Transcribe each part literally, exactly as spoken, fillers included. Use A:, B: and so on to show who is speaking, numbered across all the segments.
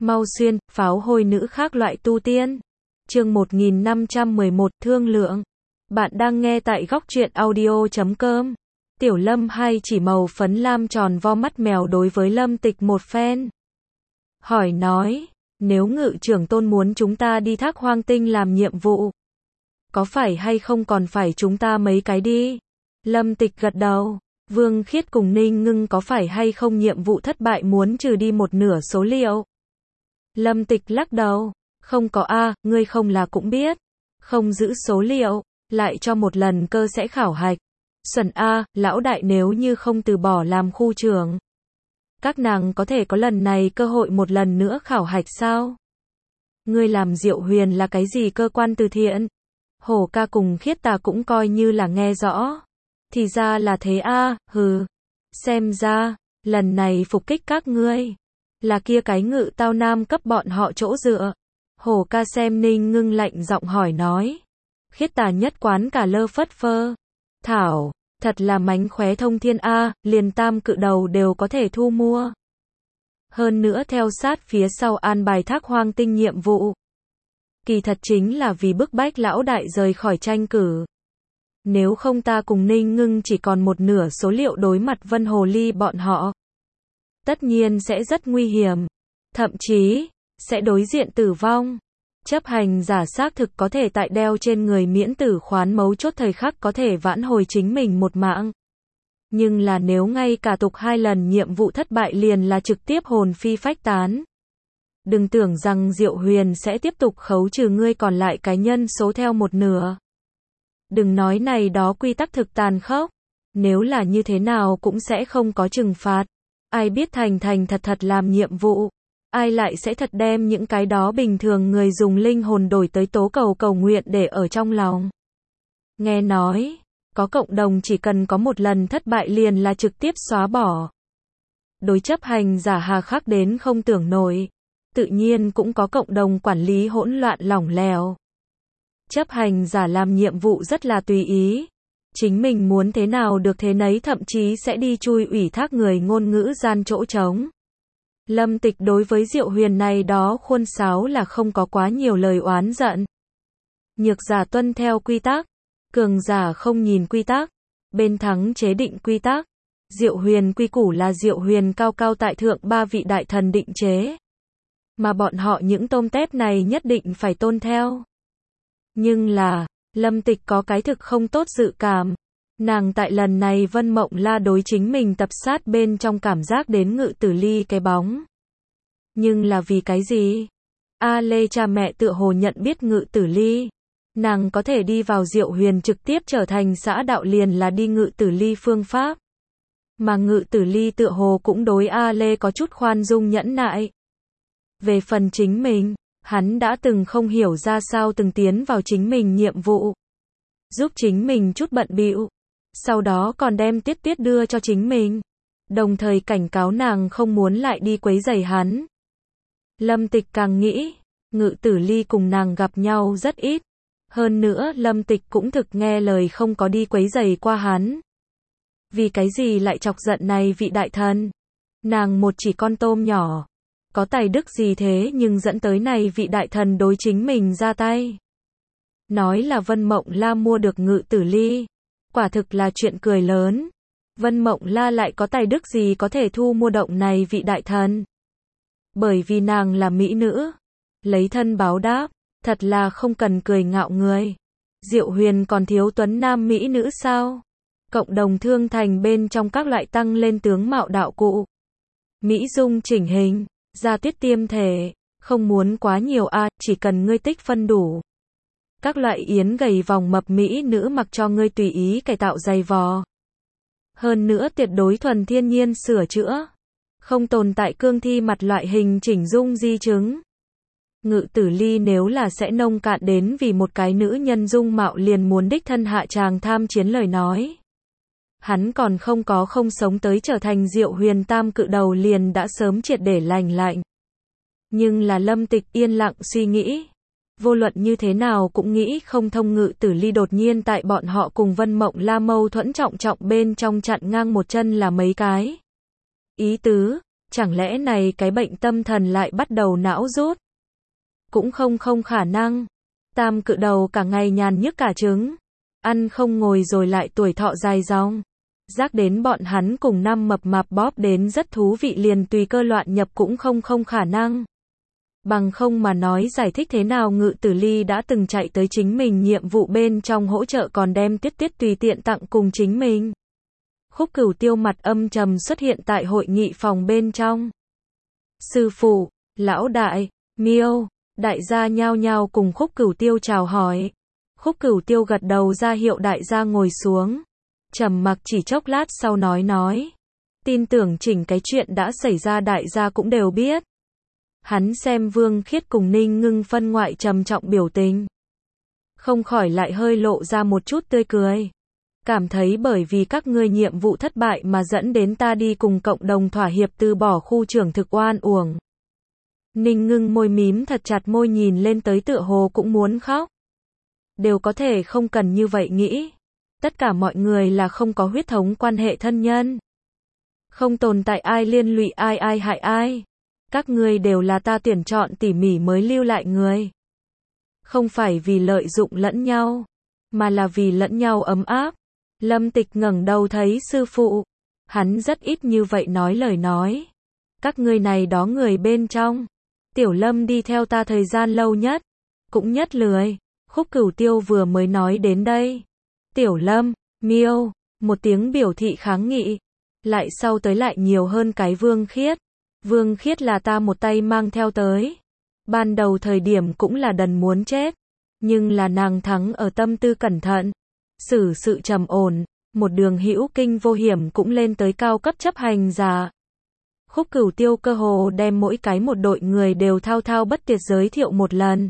A: Mau xuyên, pháo hôi nữ khác loại tu tiên. Chương một nghìn năm trăm mười một, thương lượng. Bạn đang nghe tại góc truyện audio chấm com. Tiểu Lâm hay chỉ màu phấn lam tròn vo mắt mèo đối với Lâm Tịch một phen. Hỏi nói, nếu ngự trưởng tôn muốn chúng ta đi Thác Hoang Tinh làm nhiệm vụ, có phải hay không còn phải chúng ta mấy cái đi? Lâm Tịch gật đầu. Vương Khiết cùng Ninh Ngưng có phải hay không nhiệm vụ thất bại muốn trừ đi một nửa số liệu? Lâm Tịch lắc đầu. Không có a, ngươi không là cũng biết. Không giữ số liệu, lại cho một lần cơ sẽ khảo hạch. Xuẩn a, lão đại nếu như không từ bỏ làm khu trưởng, các nàng có thể có lần này cơ hội một lần nữa khảo hạch sao? Ngươi làm Diệu Huyền là cái gì cơ quan từ thiện? Hổ ca cùng Khiết Tà cũng coi như là nghe rõ. Thì ra là thế a, hừ. Xem ra, lần này phục kích các ngươi, là kia cái ngự tao nam cấp bọn họ chỗ dựa. Hổ ca xem Ninh Ngưng lạnh giọng hỏi nói. Khiết Tà nhất quán cả lơ phất phơ. Thảo, thật là mánh khóe thông thiên a, liền tam cự đầu đều có thể thu mua. Hơn nữa theo sát phía sau an bài Thác Hoang Tinh nhiệm vụ. Kỳ thật chính là vì bức bách lão đại rời khỏi tranh cử. Nếu không ta cùng Ninh Ngưng chỉ còn một nửa số liệu đối mặt Vân Hồ Ly bọn họ, tất nhiên sẽ rất nguy hiểm. Thậm chí, sẽ đối diện tử vong. Chấp hành giả xác thực có thể tại đeo trên người miễn tử khoán mấu chốt thời khắc có thể vãn hồi chính mình một mạng. Nhưng là nếu ngay cả tục hai lần nhiệm vụ thất bại liền là trực tiếp hồn phi phách tán. Đừng tưởng rằng Diệu Huyền sẽ tiếp tục khấu trừ ngươi còn lại cái nhân số theo một nửa. Đừng nói này đó quy tắc thực tàn khốc. Nếu là như thế nào cũng sẽ không có trừng phạt. Ai biết thành thành thật thật làm nhiệm vụ. Ai lại sẽ thật đem những cái đó bình thường người dùng linh hồn đổi tới tố cầu cầu nguyện để ở trong lòng. Nghe nói, có cộng đồng chỉ cần có một lần thất bại liền là trực tiếp xóa bỏ. Đối chấp hành giả hà khắc đến không tưởng nổi. Tự nhiên cũng có cộng đồng quản lý hỗn loạn lỏng lẻo. Chấp hành giả làm nhiệm vụ rất là tùy ý. Chính mình muốn thế nào được thế nấy, thậm chí sẽ đi chui ủy thác người ngôn ngữ gian chỗ trống. Lâm Tịch đối với Diệu Huyền này đó khuôn sáo là không có quá nhiều lời oán giận. Nhược giả tuân theo quy tắc, cường giả không nhìn quy tắc, bên thắng chế định quy tắc. Diệu Huyền quy củ là Diệu Huyền cao cao tại thượng ba vị đại thần định chế. Mà bọn họ những tôm tép này nhất định phải tôn theo. Nhưng là, Lâm Tịch có cái thực không tốt dự cảm. Nàng tại lần này Vân Mộng La đối chính mình tập sát bên trong cảm giác đến Ngự Tử Ly cái bóng. Nhưng là vì cái gì? A Lê cha mẹ tựa hồ nhận biết Ngự Tử Ly. Nàng có thể đi vào Diệu Huyền trực tiếp trở thành xã đạo liền là đi Ngự Tử Ly phương pháp. Mà Ngự Tử Ly tựa hồ cũng đối A Lê có chút khoan dung nhẫn nại. Về phần chính mình, hắn đã từng không hiểu ra sao từng tiến vào chính mình nhiệm vụ. Giúp chính mình chút bận bịu. Sau đó còn đem Tiết Tiết đưa cho chính mình. Đồng thời cảnh cáo nàng không muốn lại đi quấy rầy hắn. Lâm Tịch càng nghĩ, Ngự Tử Ly cùng nàng gặp nhau rất ít. Hơn nữa Lâm Tịch cũng thực nghe lời không có đi quấy rầy qua hắn. Vì cái gì lại chọc giận này vị đại thần? Nàng một chỉ con tôm nhỏ. Có tài đức gì thế nhưng dẫn tới này vị đại thần đối chính mình ra tay. Nói là Vân Mộng La mua được Ngự Tử Ly. Quả thực là chuyện cười lớn. Vân Mộng La lại có tài đức gì có thể thu mua động này vị đại thần. Bởi vì nàng là mỹ nữ. Lấy thân báo đáp. Thật là không cần cười ngạo người. Diệu Huyền còn thiếu tuấn nam mỹ nữ sao? Cộng đồng thương thành bên trong các loại tăng lên tướng mạo đạo cụ. Mỹ dung chỉnh hình. Gia tiết tiêm thể. Không muốn quá nhiều a, à, chỉ cần ngươi tích phân đủ. Các loại yến gầy vòng mập mỹ nữ mặc cho ngươi tùy ý cải tạo giày vò. Hơn nữa tuyệt đối thuần thiên nhiên sửa chữa. Không tồn tại cương thi mặt loại hình chỉnh dung di chứng. Ngự Tử Ly nếu là sẽ nông cạn đến vì một cái nữ nhân dung mạo liền muốn đích thân hạ tràng tham chiến lời nói. Hắn còn không có không sống tới trở thành Diệu Huyền tam cự đầu liền đã sớm triệt để lành lạnh. Nhưng là Lâm Tịch yên lặng suy nghĩ. Vô luận như thế nào cũng nghĩ không thông Ngự Tử Ly đột nhiên tại bọn họ cùng Vân Mộng La mâu thuẫn trọng trọng bên trong chặn ngang một chân là mấy cái. Ý tứ, Chẳng lẽ này cái bệnh tâm thần lại bắt đầu não rút? Cũng không không khả năng. Tam cự đầu cả ngày nhàn nhức cả trứng. Ăn không ngồi rồi lại tuổi thọ dài dòng. Giác đến bọn hắn cùng năm mập mạp bóp đến rất thú vị liền tùy cơ loạn nhập cũng không không khả năng. Bằng không mà nói giải thích thế nào Ngự Tử Ly đã từng chạy tới chính mình nhiệm vụ bên trong hỗ trợ còn đem Tuyết Tuyết tùy tiện tặng cùng chính mình. Khúc Cửu Tiêu mặt âm trầm xuất hiện tại hội nghị phòng bên trong. Sư phụ, lão đại, Miêu, đại gia nhao nhao cùng Khúc Cửu Tiêu chào hỏi. Khúc Cửu Tiêu gật đầu ra hiệu đại gia ngồi xuống. Trầm mặc chỉ chốc lát sau nói nói. Tin tưởng chỉnh cái chuyện đã xảy ra đại gia cũng đều biết. Hắn xem Vương Khiết cùng Ninh Ngưng phân ngoại trầm trọng biểu tình. Không khỏi lại hơi lộ ra một chút tươi cười. Cảm thấy bởi vì các ngươi nhiệm vụ thất bại mà dẫn đến ta đi cùng cộng đồng thỏa hiệp từ bỏ khu trưởng thực oan uổng. Ninh Ngưng môi mím thật chặt môi nhìn lên tới tựa hồ cũng muốn khóc. Đều có thể không cần như vậy nghĩ. Tất cả mọi người là không có huyết thống quan hệ thân nhân. Không tồn tại ai liên lụy ai ai hại ai. Các ngươi đều là ta tuyển chọn tỉ mỉ mới lưu lại người. Không phải vì lợi dụng lẫn nhau, mà là vì lẫn nhau ấm áp. Lâm Tịch ngẩng đầu thấy sư phụ. Hắn rất ít như vậy nói lời nói. Các ngươi này đó người bên trong. Tiểu Lâm đi theo ta thời gian lâu nhất. Cũng nhất lười. Khúc Cửu Tiêu vừa mới nói đến đây. Tiểu Lâm, Miêu, một tiếng biểu thị kháng nghị. Lại sau tới lại nhiều hơn cái Vương Khiết. Vương Khiết là ta một tay mang theo tới. Ban đầu thời điểm cũng là đần muốn chết. Nhưng là nàng thắng ở tâm tư cẩn thận. Xử sự trầm ổn. Một đường hữu kinh vô hiểm cũng lên tới cao cấp chấp hành giả. Khúc Cửu Tiêu cơ hồ đem mỗi cái một đội người đều thao thao bất tuyệt giới thiệu một lần.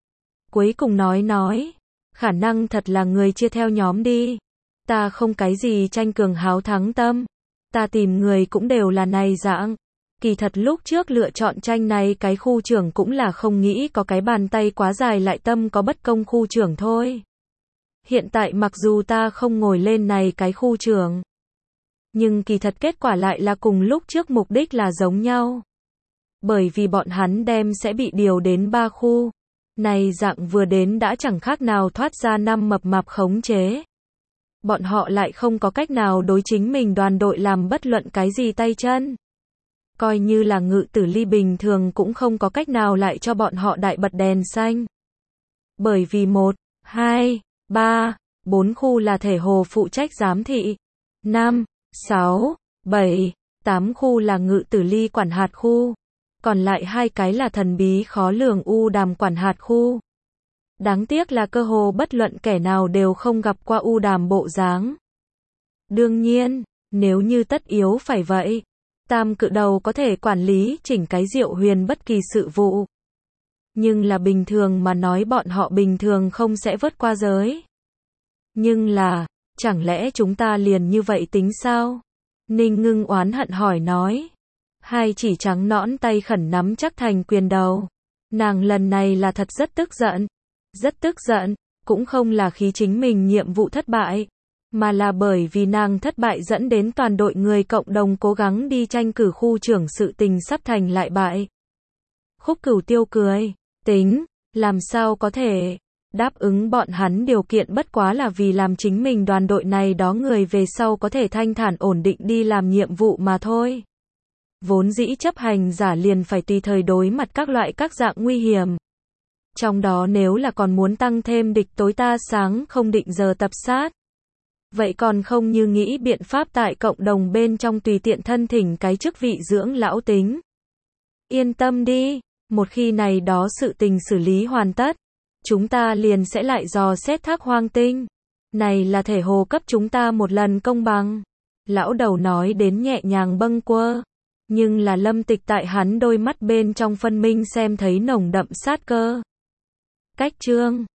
A: Cuối cùng nói nói. Khả năng thật là người chia theo nhóm đi. Ta không cái gì tranh cường háo thắng tâm. Ta tìm người cũng đều là này dạng. Kỳ thật lúc trước lựa chọn tranh này cái khu trưởng cũng là không nghĩ có cái bàn tay quá dài lại tâm có bất công khu trưởng thôi. Hiện tại mặc dù ta không ngồi lên này cái khu trưởng. Nhưng kỳ thật kết quả lại là cùng lúc trước mục đích là giống nhau. Bởi vì bọn hắn đem sẽ bị điều đến ba khu. Này dạng vừa đến đã chẳng khác nào thoát ra năm mập mạp khống chế. Bọn họ lại không có cách nào đối chính mình đoàn đội làm bất luận cái gì tay chân. Coi như là Ngự Tử Ly bình thường cũng không có cách nào lại cho bọn họ đại bật đèn xanh. Bởi vì một, hai, ba, bốn khu là thể hồ phụ trách giám thị. năm, sáu, bảy, tám khu là Ngự Tử Ly quản hạt khu. Còn lại hai cái là thần bí khó lường U Đàm quản hạt khu. Đáng tiếc là cơ hồ bất luận kẻ nào đều không gặp qua U Đàm bộ dáng. Đương nhiên, nếu như tất yếu phải vậy, Tam cự đầu có thể quản lý chỉnh cái Diệu Huyền bất kỳ sự vụ. Nhưng là bình thường mà nói bọn họ bình thường không sẽ vớt qua giới. Nhưng là, chẳng lẽ chúng ta liền như vậy tính sao? Ninh Ngưng oán hận hỏi nói. Hai chỉ trắng nõn tay khẩn nắm chắc thành quyền đầu. Nàng lần này là thật rất tức giận. Rất tức giận, cũng không là khí chính mình nhiệm vụ thất bại. Mà là bởi vì nàng thất bại dẫn đến toàn đội người cộng đồng cố gắng đi tranh cử khu trưởng sự tình sắp thành lại bại. Khúc Cửu Tiêu cười. Tính, làm sao có thể. Đáp ứng bọn hắn điều kiện bất quá là vì làm chính mình đoàn đội này đó người về sau có thể thanh thản ổn định đi làm nhiệm vụ mà thôi. Vốn dĩ chấp hành giả liền phải tùy thời đối mặt các loại các dạng nguy hiểm. Trong đó nếu là còn muốn tăng thêm địch tối ta sáng không định giờ tập sát. Vậy còn không như nghĩ biện pháp tại cộng đồng bên trong tùy tiện thân thỉnh cái chức vị dưỡng lão tính. Yên tâm đi, một khi này đó sự tình xử lý hoàn tất, chúng ta liền sẽ lại dò xét Thác Hoang Tinh. Này là thể hồ cấp chúng ta một lần công bằng. Lão đầu nói đến nhẹ nhàng bâng quơ. Nhưng là Lâm Tịch tại hắn đôi mắt bên trong phân minh xem thấy nồng đậm sát cơ. Cách chương